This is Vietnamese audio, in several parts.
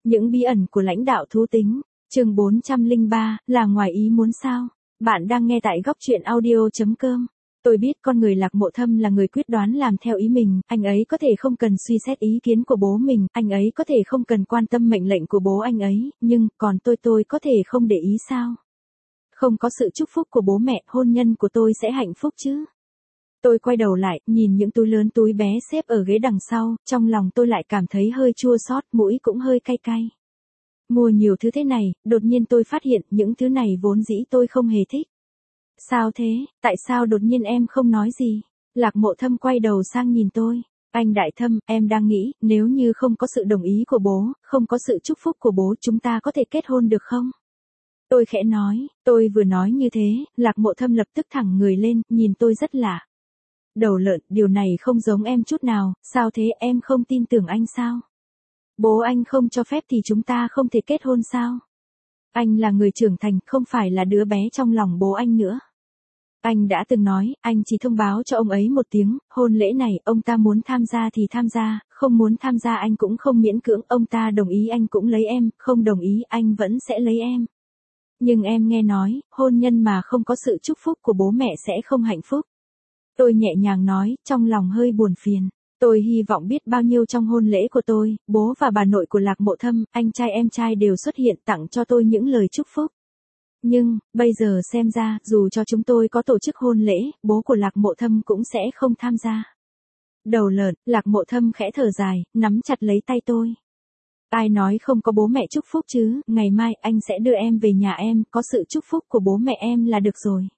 Những bí ẩn của lãnh đạo thú tính, chương 403, là ngoài ý muốn sao? Bạn đang nghe tại góc truyện audio.com. Tôi biết con người Lạc Mộ Thâm là người quyết đoán làm theo ý mình, anh ấy có thể không cần suy xét ý kiến của bố mình, anh ấy có thể không cần quan tâm mệnh lệnh của bố anh ấy, nhưng, còn tôi có thể không để ý sao? Không có sự chúc phúc của bố mẹ, hôn nhân của tôi sẽ hạnh phúc chứ? Tôi quay đầu lại, nhìn những túi lớn túi bé xếp ở ghế đằng sau, trong lòng tôi lại cảm thấy hơi chua xót, mũi cũng hơi cay cay. Mua nhiều thứ thế này, đột nhiên tôi phát hiện những thứ này vốn dĩ tôi không hề thích. Sao thế, tại sao đột nhiên em không nói gì? Lạc Mộ Thâm quay đầu sang nhìn tôi. Anh Đại Thâm, em đang nghĩ, nếu như không có sự đồng ý của bố, không có sự chúc phúc của bố, chúng ta có thể kết hôn được không? Tôi khẽ nói, tôi vừa nói như thế, Lạc Mộ Thâm lập tức thẳng người lên, nhìn tôi rất lạ. Đầu lợn, điều này không giống em chút nào, sao thế, em không tin tưởng anh sao? Bố anh không cho phép thì chúng ta không thể kết hôn sao? Anh là người trưởng thành, không phải là đứa bé trong lòng bố anh nữa. Anh đã từng nói, anh chỉ thông báo cho ông ấy một tiếng, hôn lễ này, ông ta muốn tham gia thì tham gia, không muốn tham gia anh cũng không miễn cưỡng, ông ta đồng ý anh cũng lấy em, không đồng ý anh vẫn sẽ lấy em. Nhưng em nghe nói, hôn nhân mà không có sự chúc phúc của bố mẹ sẽ không hạnh phúc. Tôi nhẹ nhàng nói, trong lòng hơi buồn phiền. Tôi hy vọng biết bao nhiêu trong hôn lễ của tôi, bố và bà nội của Lạc Mộ Thâm, anh trai em trai đều xuất hiện tặng cho tôi những lời chúc phúc. Nhưng, bây giờ xem ra, dù cho chúng tôi có tổ chức hôn lễ, bố của Lạc Mộ Thâm cũng sẽ không tham gia. Đầu lợn, Lạc Mộ Thâm khẽ thở dài, nắm chặt lấy tay tôi. Ai nói không có bố mẹ chúc phúc chứ, ngày mai anh sẽ đưa em về nhà em, có sự chúc phúc của bố mẹ em là được rồi.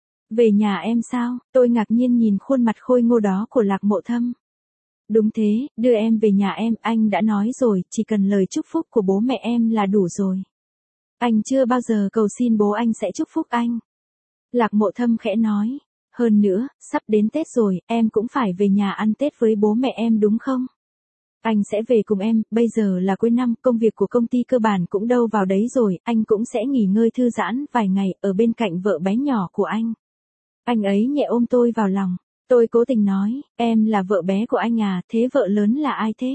Về nhà em sao? Tôi ngạc nhiên nhìn khuôn mặt khôi ngô đó của Lạc Mộ Thâm. Đúng thế, đưa em về nhà em, anh đã nói rồi, chỉ cần lời chúc phúc của bố mẹ em là đủ rồi. Anh chưa bao giờ cầu xin bố anh sẽ chúc phúc anh. Lạc Mộ Thâm khẽ nói, hơn nữa, sắp đến Tết rồi, em cũng phải về nhà ăn Tết với bố mẹ em đúng không? Anh sẽ về cùng em, bây giờ là cuối năm, công việc của công ty cơ bản cũng đâu vào đấy rồi, anh cũng sẽ nghỉ ngơi thư giãn vài ngày ở bên cạnh vợ bé nhỏ của anh. Anh ấy nhẹ ôm tôi vào lòng. Tôi cố tình nói, em là vợ bé của anh à, thế vợ lớn là ai thế?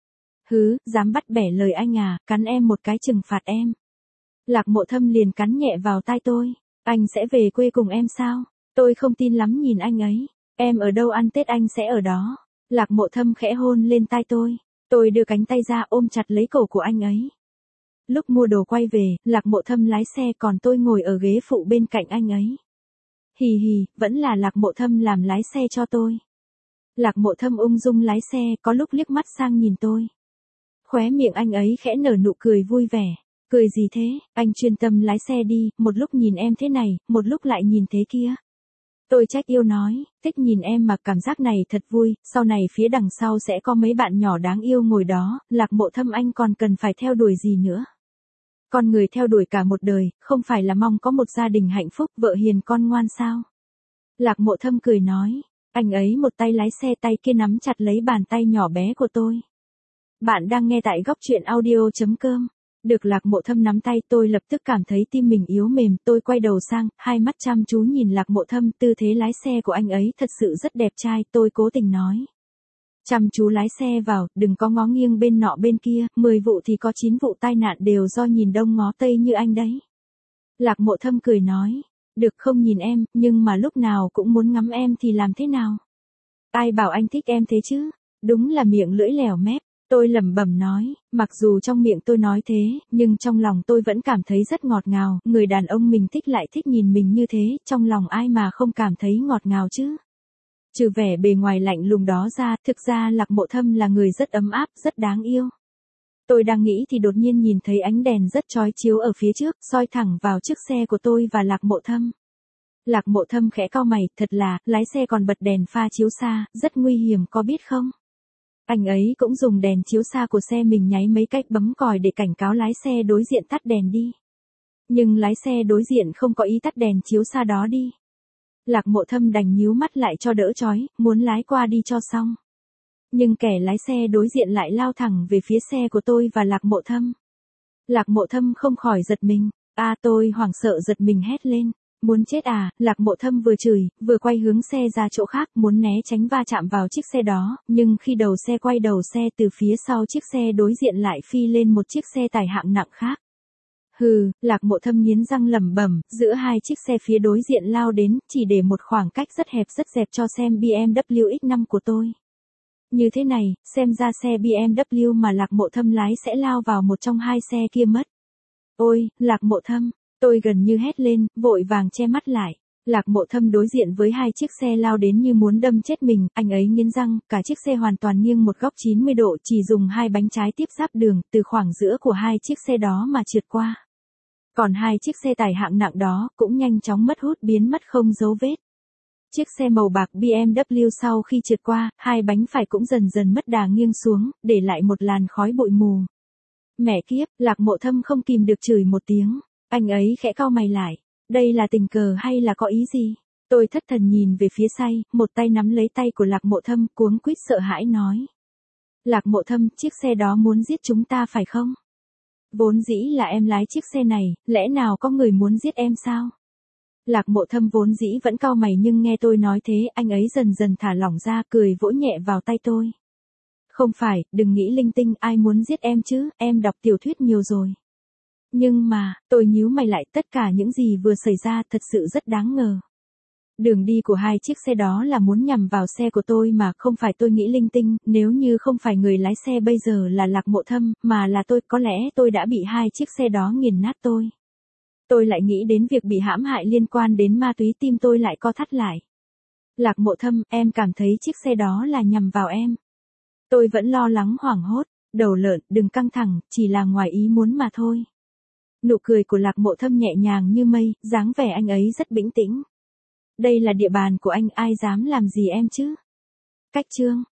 Hứ, dám bắt bẻ lời anh à, cắn em một cái trừng phạt em. Lạc Mộ Thâm liền cắn nhẹ vào tai tôi. Anh sẽ về quê cùng em sao? Tôi không tin lắm nhìn anh ấy. Em ở đâu ăn Tết anh sẽ ở đó. Lạc Mộ Thâm khẽ hôn lên tai tôi. Tôi đưa cánh tay ra ôm chặt lấy cổ của anh ấy. Lúc mua đồ quay về, Lạc Mộ Thâm lái xe còn tôi ngồi ở ghế phụ bên cạnh anh ấy. Hì hì, vẫn là Lạc Mộ Thâm làm lái xe cho tôi. Lạc Mộ Thâm ung dung lái xe, có lúc liếc mắt sang nhìn tôi. Khóe miệng anh ấy khẽ nở nụ cười vui vẻ. Cười gì thế, anh chuyên tâm lái xe đi, một lúc nhìn em thế này, một lúc lại nhìn thế kia. Tôi trách yêu nói, thích nhìn em mà cảm giác này thật vui, sau này phía đằng sau sẽ có mấy bạn nhỏ đáng yêu ngồi đó, Lạc Mộ Thâm anh còn cần phải theo đuổi gì nữa. Con người theo đuổi cả một đời, không phải là mong có một gia đình hạnh phúc, vợ hiền con ngoan sao? Lạc Mộ Thâm cười nói, anh ấy một tay lái xe tay kia nắm chặt lấy bàn tay nhỏ bé của tôi. Bạn đang nghe tại góc truyện audio.com. Được Lạc Mộ Thâm nắm tay tôi lập tức cảm thấy tim mình yếu mềm, tôi quay đầu sang, hai mắt chăm chú nhìn Lạc Mộ Thâm, tư thế lái xe của anh ấy thật sự rất đẹp trai, tôi cố tình nói. Chăm chú lái xe vào, đừng có ngó nghiêng bên nọ bên kia, 10 vụ thì có 9 vụ tai nạn đều do nhìn đông ngó tây như anh đấy. Lạc Mộ Thâm cười nói, được không nhìn em, nhưng mà lúc nào cũng muốn ngắm em thì làm thế nào? Ai bảo anh thích em thế chứ? Đúng là miệng lưỡi lèo mép. Tôi lẩm bẩm nói, mặc dù trong miệng tôi nói thế, nhưng trong lòng tôi vẫn cảm thấy rất ngọt ngào, người đàn ông mình thích lại thích nhìn mình như thế, trong lòng ai mà không cảm thấy ngọt ngào chứ? Trừ vẻ bề ngoài lạnh lùng đó ra, thực ra Lạc Mộ Thâm là người rất ấm áp, rất đáng yêu. Tôi đang nghĩ thì đột nhiên nhìn thấy ánh đèn rất chói chiếu ở phía trước, soi thẳng vào chiếc xe của tôi và Lạc Mộ Thâm. Lạc Mộ Thâm khẽ cau mày, thật là, lái xe còn bật đèn pha chiếu xa, rất nguy hiểm có biết không? Anh ấy cũng dùng đèn chiếu xa của xe mình nháy mấy cách bấm còi để cảnh cáo lái xe đối diện tắt đèn đi. Nhưng lái xe đối diện không có ý tắt đèn chiếu xa đó đi. Lạc Mộ Thâm đành nhíu mắt lại cho đỡ chói, muốn lái qua đi cho xong. Nhưng kẻ lái xe đối diện lại lao thẳng về phía xe của tôi và Lạc Mộ Thâm. Lạc Mộ Thâm không khỏi giật mình. Tôi hoảng sợ giật mình hét lên. Muốn chết à, Lạc Mộ Thâm vừa chửi, vừa quay hướng xe ra chỗ khác muốn né tránh va chạm vào chiếc xe đó, nhưng khi đầu xe quay đầu xe từ phía sau chiếc xe đối diện lại phi lên một chiếc xe tải hạng nặng khác. Hừ, Lạc Mộ Thâm nghiến răng lẩm bẩm, giữa hai chiếc xe phía đối diện lao đến, chỉ để một khoảng cách rất hẹp rất dẹp cho xem BMW X5 của tôi. Như thế này, xem ra xe BMW mà Lạc Mộ Thâm lái sẽ lao vào một trong hai xe kia mất. Ôi, Lạc Mộ Thâm, tôi gần như hét lên, vội vàng che mắt lại. Lạc Mộ Thâm đối diện với hai chiếc xe lao đến như muốn đâm chết mình, anh ấy nghiến răng, cả chiếc xe hoàn toàn nghiêng một góc 90 độ, chỉ dùng hai bánh trái tiếp giáp đường, từ khoảng giữa của hai chiếc xe đó mà trượt qua. Còn hai chiếc xe tải hạng nặng đó cũng nhanh chóng mất hút biến mất không dấu vết. Chiếc xe màu bạc BMW sau khi trượt qua, hai bánh phải cũng dần dần mất đà nghiêng xuống, để lại một làn khói bụi mù. Mẹ kiếp, Lạc Mộ Thâm không kìm được chửi một tiếng. Anh ấy khẽ cau mày lại. Đây là tình cờ hay là có ý gì? Tôi thất thần nhìn về phía say, một tay nắm lấy tay của Lạc Mộ Thâm, cuống quýt sợ hãi nói. Lạc Mộ Thâm, chiếc xe đó muốn giết chúng ta phải không? Vốn dĩ là em lái chiếc xe này, lẽ nào có người muốn giết em sao? Lạc Mộ Thâm vốn dĩ vẫn cau mày nhưng nghe tôi nói thế, anh ấy dần dần thả lỏng ra, cười vỗ nhẹ vào tay tôi. Không phải, đừng nghĩ linh tinh, ai muốn giết em chứ, em đọc tiểu thuyết nhiều rồi. Nhưng mà, tôi nhíu mày lại, tất cả những gì vừa xảy ra thật sự rất đáng ngờ. Đường đi của hai chiếc xe đó là muốn nhằm vào xe của tôi mà không phải tôi nghĩ linh tinh, nếu như không phải người lái xe bây giờ là Lạc Mộ Thâm, mà là tôi, có lẽ tôi đã bị hai chiếc xe đó nghiền nát tôi. Tôi lại nghĩ đến việc bị hãm hại liên quan đến ma túy, tim tôi lại co thắt lại. Lạc Mộ Thâm, em cảm thấy chiếc xe đó là nhằm vào em. Tôi vẫn lo lắng hoảng hốt, đầu lợn, đừng căng thẳng, chỉ là ngoài ý muốn mà thôi. Nụ cười của Lạc Mộ Thâm nhẹ nhàng như mây, dáng vẻ anh ấy rất bình tĩnh. Đây là địa bàn của anh, ai dám làm gì em chứ? Cách chương